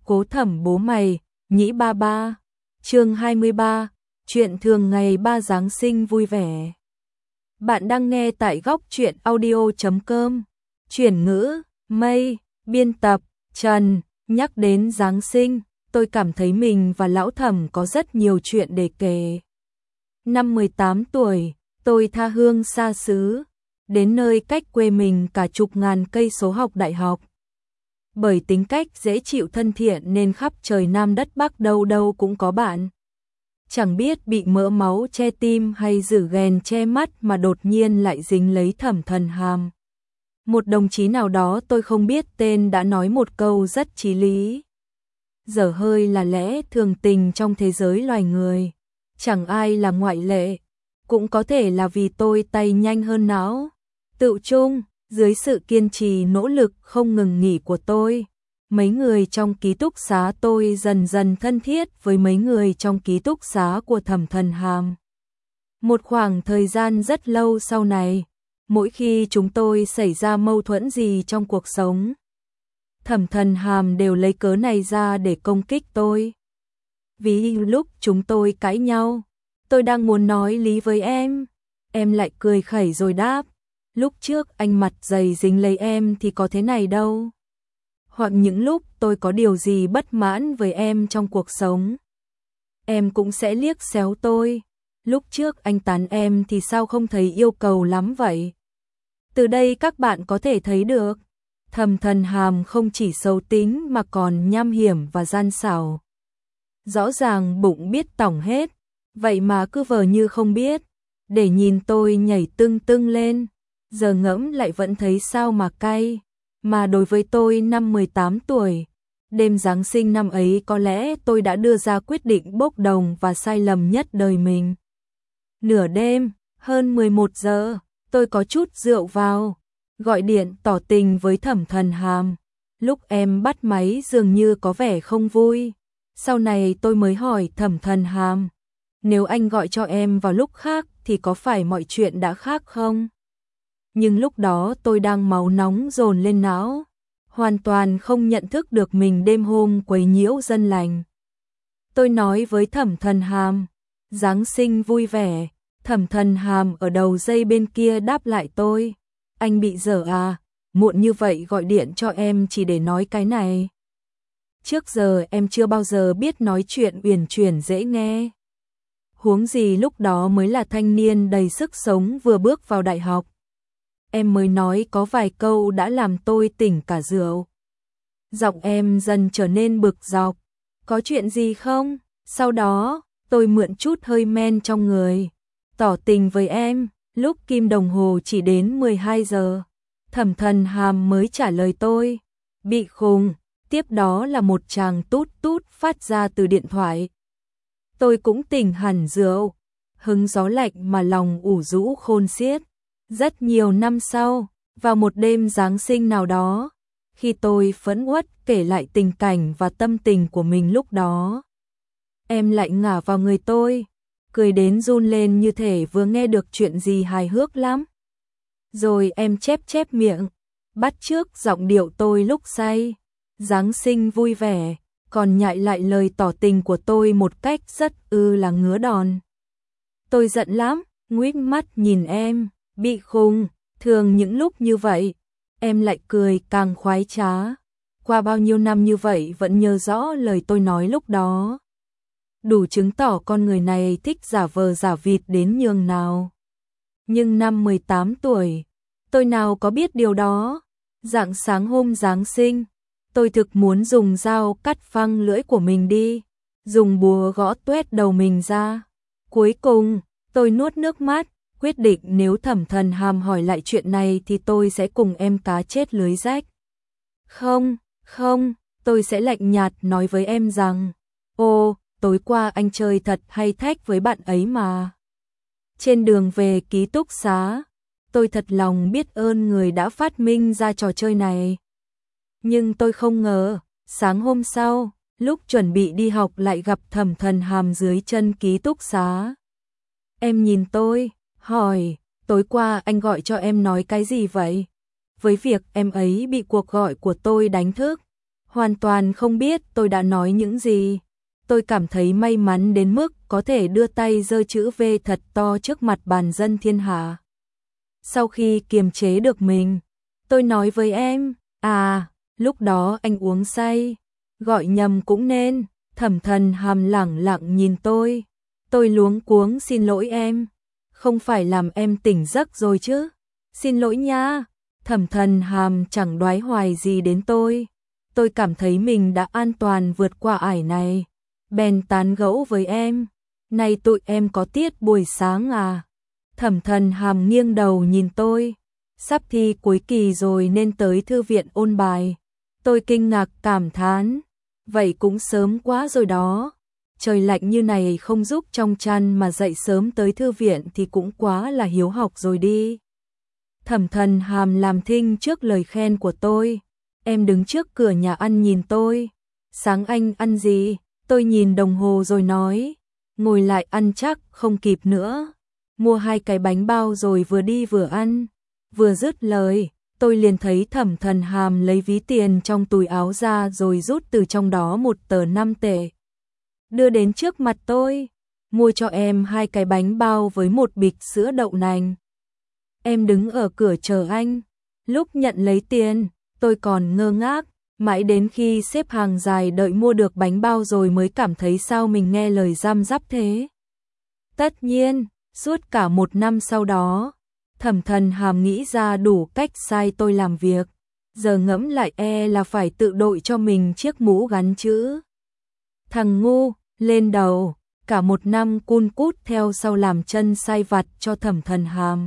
Cố Thẩm bố mày, nhĩ ba ba. Chương 23, chuyện thường ngày ba Giáng sinh vui vẻ. Bạn đang nghe tại góc truyện audio.com. Chuyển ngữ, Mây, biên tập, Trần. Nhắc đến Giáng sinh, tôi cảm thấy mình và Lão Thẩm có rất nhiều chuyện để kể. Năm 18 tuổi, tôi tha hương xa xứ, đến nơi cách quê mình cả chục ngàn cây số học đại học. Bởi tính cách dễ chịu thân thiện nên khắp trời Nam đất Bắc đâu đâu cũng có bạn. Chẳng biết bị mỡ máu che tim hay rử ghèn che mắt mà đột nhiên lại dính lấy Thẩm Thần Hàm. Một đồng chí nào đó tôi không biết tên đã nói một câu rất chí lý. Dở hơi là lẽ thường tình trong thế giới loài người. Chẳng ai là ngoại lệ. Cũng có thể là vì tôi tay nhanh hơn não. Tự chung, dưới sự kiên trì nỗ lực không ngừng nghỉ của tôi, mấy người trong ký túc xá tôi dần dần thân thiết với mấy người trong ký túc xá của Thẩm Thần Hàm. Một khoảng thời gian rất lâu sau này, mỗi khi chúng tôi xảy ra mâu thuẫn gì trong cuộc sống, Thẩm Thần Hàm đều lấy cớ này ra để công kích tôi. Ví lúc chúng tôi cãi nhau, tôi đang muốn nói lý với em lại cười khẩy rồi đáp, lúc trước anh mặt dày dính lấy em thì có thế này đâu. Hoặc những lúc tôi có điều gì bất mãn với em trong cuộc sống, em cũng sẽ liếc xéo tôi. Lúc trước anh tán em thì sao không thấy yêu cầu lắm vậy? Từ đây các bạn có thể thấy được, Thẩm Thần Hàm không chỉ xấu tính mà còn nham hiểm và gian xảo. Rõ ràng bụng biết tỏng hết, vậy mà cứ vờ như không biết, để nhìn tôi nhảy tưng tưng lên. Giờ ngẫm lại vẫn thấy sao mà cay. Mà đối với tôi năm 18 tuổi, đêm Giáng sinh năm ấy có lẽ tôi đã đưa ra quyết định bốc đồng và sai lầm nhất đời mình. Nửa đêm, hơn 11 giờ, tôi có chút rượu vào, gọi điện tỏ tình với Thẩm Thần Hàm. Lúc em bắt máy dường như có vẻ không vui. Sau này tôi mới hỏi Thẩm Thần Hàm, nếu anh gọi cho em vào lúc khác thì có phải mọi chuyện đã khác không? Nhưng lúc đó tôi đang máu nóng dồn lên não, hoàn toàn không nhận thức được mình đêm hôm quấy nhiễu dân lành. Tôi nói với Thẩm Thần Hàm, Giáng sinh vui vẻ. Thẩm Thần Hàm ở đầu dây bên kia đáp lại tôi, anh bị dở à, muộn như vậy gọi điện cho em chỉ để nói cái này. Trước giờ em chưa bao giờ biết nói chuyện uyển chuyển dễ nghe. Huống gì lúc đó mới là thanh niên đầy sức sống vừa bước vào đại học. Em mới nói có vài câu đã làm tôi tỉnh cả rượu. Giọng em dần trở nên bực dọc. Có chuyện gì không? Sau đó, tôi mượn chút hơi men trong người, tỏ tình với em. Lúc kim đồng hồ chỉ đến 12 giờ, Thẩm Thần Hàm mới trả lời tôi, bị khùng. Tiếp đó là một tràng tút tút phát ra từ điện thoại. Tôi cũng tỉnh hẳn rượu, hứng gió lạnh mà lòng ủ rũ khôn xiết. Rất nhiều năm sau, vào một đêm Giáng sinh nào đó, khi tôi phẫn uất kể lại tình cảnh và tâm tình của mình lúc đó, em lại ngả vào người tôi, cười đến run lên như thể vừa nghe được chuyện gì hài hước lắm. Rồi em chép miệng, bắt chước giọng điệu tôi lúc say, Giáng sinh vui vẻ, còn nhại lại lời tỏ tình của tôi một cách rất là ngứa đòn. Tôi giận lắm, nguýt mắt nhìn em, bị khùng. Thường những lúc như vậy, em lại cười càng khoái trá. Qua bao nhiêu năm như vậy vẫn nhớ rõ lời tôi nói lúc đó. Đủ chứng tỏ con người này thích giả vờ giả vịt đến nhường nào. Nhưng năm 18 tuổi, tôi nào có biết điều đó. Rạng sáng hôm Giáng sinh, tôi thực muốn dùng dao cắt phăng lưỡi của mình đi, dùng búa gõ tuét đầu mình ra. Cuối cùng, tôi nuốt nước mắt, quyết định nếu Thẩm Thần Hàm hỏi lại chuyện này thì tôi sẽ cùng em cá chết lưới rách. Không, tôi sẽ lạnh nhạt nói với em rằng, ô, tối qua anh chơi thật hay thách với bạn ấy mà. Trên đường về ký túc xá, tôi thật lòng biết ơn người đã phát minh ra trò chơi này. Nhưng tôi không ngờ, sáng hôm sau, lúc chuẩn bị đi học lại gặp Thẩm Thần Hàm dưới chân ký túc xá. Em nhìn tôi, hỏi, tối qua anh gọi cho em nói cái gì vậy? Với việc em ấy bị cuộc gọi của tôi đánh thức, hoàn toàn không biết tôi đã nói những gì. Tôi cảm thấy may mắn đến mức có thể đưa tay giơ chữ V thật to trước mặt bàn dân thiên hạ. Sau khi kiềm chế được mình, tôi nói với em, lúc đó anh uống say, gọi nhầm cũng nên. Thẩm Thần Hàm lẳng lặng nhìn tôi luống cuống xin lỗi em, không phải làm em tỉnh giấc rồi chứ, xin lỗi nha. Thẩm Thần Hàm chẳng đoái hoài gì đến tôi cảm thấy mình đã an toàn vượt qua ải này, bèn tán gẫu với em, này tụi em có tiết buổi sáng à? Thẩm Thần Hàm nghiêng đầu nhìn tôi, sắp thi cuối kỳ rồi nên tới thư viện ôn bài. Tôi kinh ngạc cảm thán, vậy cũng sớm quá rồi đó, trời lạnh như này không giúp trong chăn mà dậy sớm tới thư viện thì cũng quá là hiếu học rồi đi. Thẩm Thần Hàm làm thinh trước lời khen của tôi, em đứng trước cửa nhà ăn nhìn tôi, sáng anh ăn gì? Tôi nhìn đồng hồ rồi nói, ngồi lại ăn chắc không kịp nữa, mua 2 cái bánh bao rồi vừa đi vừa ăn. Vừa dứt lời, tôi liền thấy Thẩm Thần Hàm lấy ví tiền trong túi áo ra rồi rút từ trong đó một tờ 5 tệ. Đưa đến trước mặt tôi, mua cho em 2 cái bánh bao với một bịch sữa đậu nành. Em đứng ở cửa chờ anh. Lúc nhận lấy tiền, tôi còn ngơ ngác, mãi đến khi xếp hàng dài đợi mua được bánh bao rồi mới cảm thấy sao mình nghe lời răm rắp thế. Tất nhiên, suốt cả 1 năm sau đó, Thẩm Thần Hàm nghĩ ra đủ cách sai tôi làm việc, giờ ngẫm lại là phải tự đội cho mình chiếc mũ gắn chữ thằng ngu lên đầu, cả 1 năm cun cút theo sau làm chân sai vặt cho Thẩm Thần Hàm.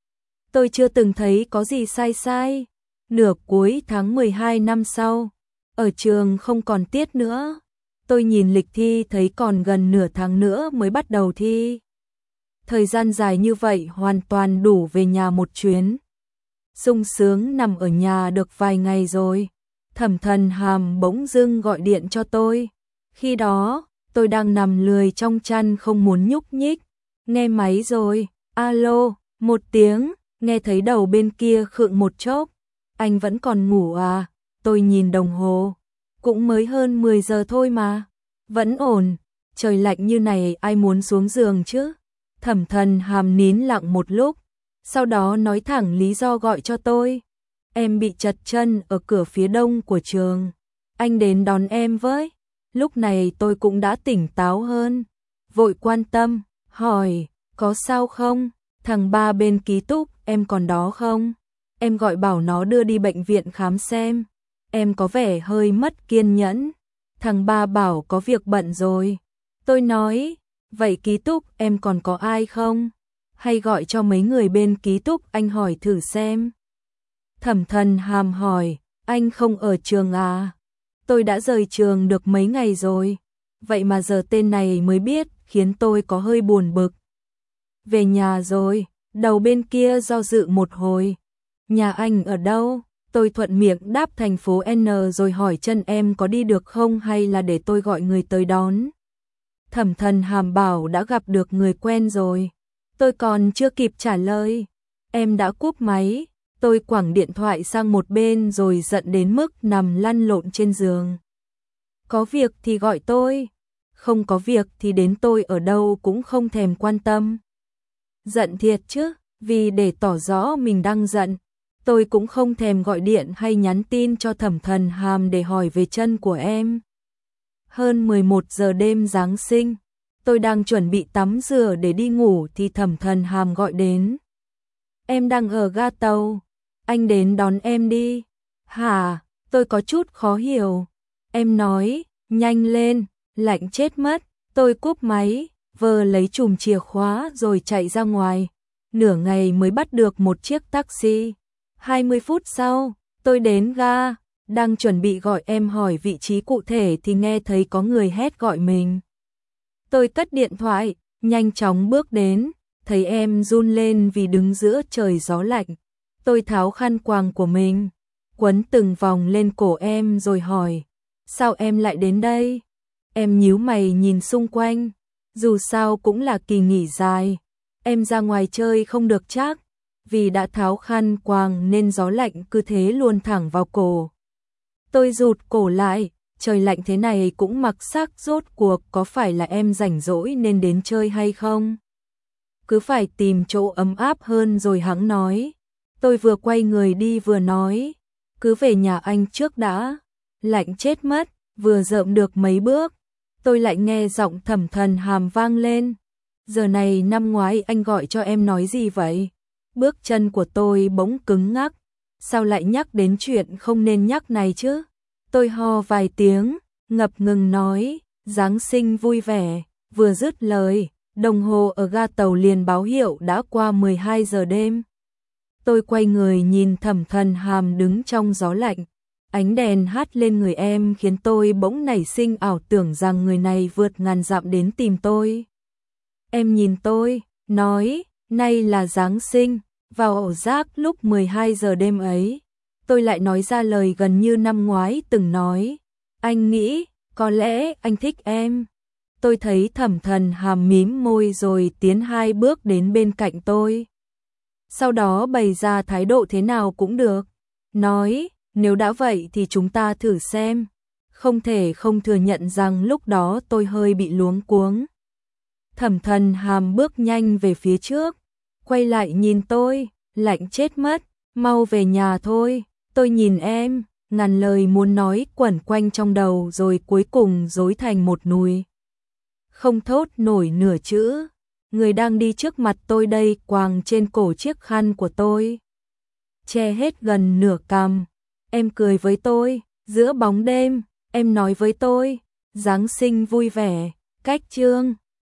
Tôi chưa từng thấy có gì sai. Nửa cuối tháng 12 năm sau, ở trường không còn tiết nữa, tôi nhìn lịch thi thấy còn gần nửa tháng nữa mới bắt đầu thi. Thời gian dài như vậy hoàn toàn đủ về nhà một chuyến. Sung sướng nằm ở nhà được vài ngày rồi, Thẩm Thần Hàm bỗng dưng gọi điện cho tôi. Khi đó, tôi đang nằm lười trong chăn không muốn nhúc nhích. Nghe máy rồi, alo, 1 tiếng, nghe thấy đầu bên kia khựng một chốc. Anh vẫn còn ngủ à? Tôi nhìn đồng hồ, cũng mới hơn 10 giờ thôi mà. Vẫn ổn, trời lạnh như này ai muốn xuống giường chứ? Thẩm Thần Hàm nín lặng một lúc, sau đó nói thẳng lý do gọi cho tôi. Em bị trật chân ở cửa phía đông của trường, anh đến đón em với. Lúc này tôi cũng đã tỉnh táo hơn, vội quan tâm, hỏi, có sao không? Thằng Ba bên ký túc, em còn đó không? Em gọi bảo nó đưa đi bệnh viện khám xem. Em có vẻ hơi mất kiên nhẫn. Thằng Ba bảo có việc bận rồi. Tôi nói, vậy ký túc em còn có ai không? Hay gọi cho mấy người bên ký túc anh hỏi thử xem. Thẩm Thần Hàm hỏi, anh không ở trường à? Tôi đã rời trường được mấy ngày rồi. Vậy mà giờ tên này mới biết, khiến tôi có hơi buồn bực. Về nhà rồi, đầu bên kia do dự một hồi. Nhà anh ở đâu? Tôi thuận miệng đáp thành phố N rồi hỏi chân em có đi được không hay là để tôi gọi người tới đón. Thẩm Thần Hàm bảo đã gặp được người quen rồi. Tôi còn chưa kịp trả lời, em đã cúp máy. Tôi quẳng điện thoại sang một bên rồi giận đến mức nằm lăn lộn trên giường. Có việc thì gọi tôi, không có việc thì đến tôi ở đâu cũng không thèm quan tâm. Giận thiệt chứ, vì để tỏ rõ mình đang giận, tôi cũng không thèm gọi điện hay nhắn tin cho Thẩm Thần Hàm để hỏi về chân của em. Hơn 11 giờ đêm Giáng sinh, tôi đang chuẩn bị tắm rửa để đi ngủ thì Thẩm Thần Hàm gọi đến. Em đang ở ga tàu, anh đến đón em đi. Hả? Tôi có chút khó hiểu. Em nói, nhanh lên, lạnh chết mất. Tôi cúp máy, vờ lấy chùm chìa khóa rồi chạy ra ngoài. Nửa ngày mới bắt được một chiếc taxi. 20 phút sau, tôi đến ga, đang chuẩn bị gọi em hỏi vị trí cụ thể thì nghe thấy có người hét gọi mình. Tôi cất điện thoại, nhanh chóng bước đến, thấy em run lên vì đứng giữa trời gió lạnh. Tôi tháo khăn quàng của mình, quấn từng vòng lên cổ em rồi hỏi, sao em lại đến đây? Em nhíu mày nhìn xung quanh, dù sao cũng là kỳ nghỉ dài, em ra ngoài chơi không được chắc, vì đã tháo khăn quàng nên gió lạnh cứ thế luôn thẳng vào cổ. Tôi rụt cổ lại, trời lạnh thế này cũng mặc sắc, rốt cuộc có phải là em rảnh rỗi nên đến chơi hay không? Cứ phải tìm chỗ ấm áp hơn rồi hẵng nói. Tôi vừa quay người đi vừa nói, cứ về nhà anh trước đã, lạnh chết mất. Vừa dợm được mấy bước, tôi lại nghe giọng Thẩm Thần Hàm vang lên. Giờ này năm ngoái anh gọi cho em nói gì vậy? Bước chân của tôi bỗng cứng ngắc. Sao lại nhắc đến chuyện không nên nhắc này chứ? Tôi ho vài tiếng, ngập ngừng nói, Giáng sinh vui vẻ. Vừa dứt lời, đồng hồ ở ga tàu liền báo hiệu đã qua 12 giờ đêm. Tôi quay người nhìn Thẩm Thần Hàm đứng trong gió lạnh. Ánh đèn hắt lên người em khiến tôi bỗng nảy sinh ảo tưởng rằng người này vượt ngàn dặm đến tìm tôi. Em nhìn tôi, nói, nay là Giáng sinh, vào ổ rác lúc 12 giờ đêm ấy. Tôi lại nói ra lời gần như năm ngoái từng nói, anh nghĩ, có lẽ anh thích em. Tôi thấy Thẩm Thần Hàm mím môi rồi tiến 2 bước đến bên cạnh tôi. Sau đó bày ra thái độ thế nào cũng được, nói, nếu đã vậy thì chúng ta thử xem. Không thể không thừa nhận rằng lúc đó tôi hơi bị luống cuống. Thẩm Thần Hàm bước nhanh về phía trước, quay lại nhìn tôi, lạnh chết mất, mau về nhà thôi. Tôi nhìn em, ngàn lời muốn nói quẩn quanh trong đầu rồi cuối cùng rối thành một nùi. Không thốt nổi nửa chữ. Người đang đi trước mặt tôi đây quàng trên cổ chiếc khăn của tôi, che hết gần nửa cằm. Em cười với tôi, giữa bóng đêm, em nói với tôi, Giáng sinh vui vẻ, cách chương.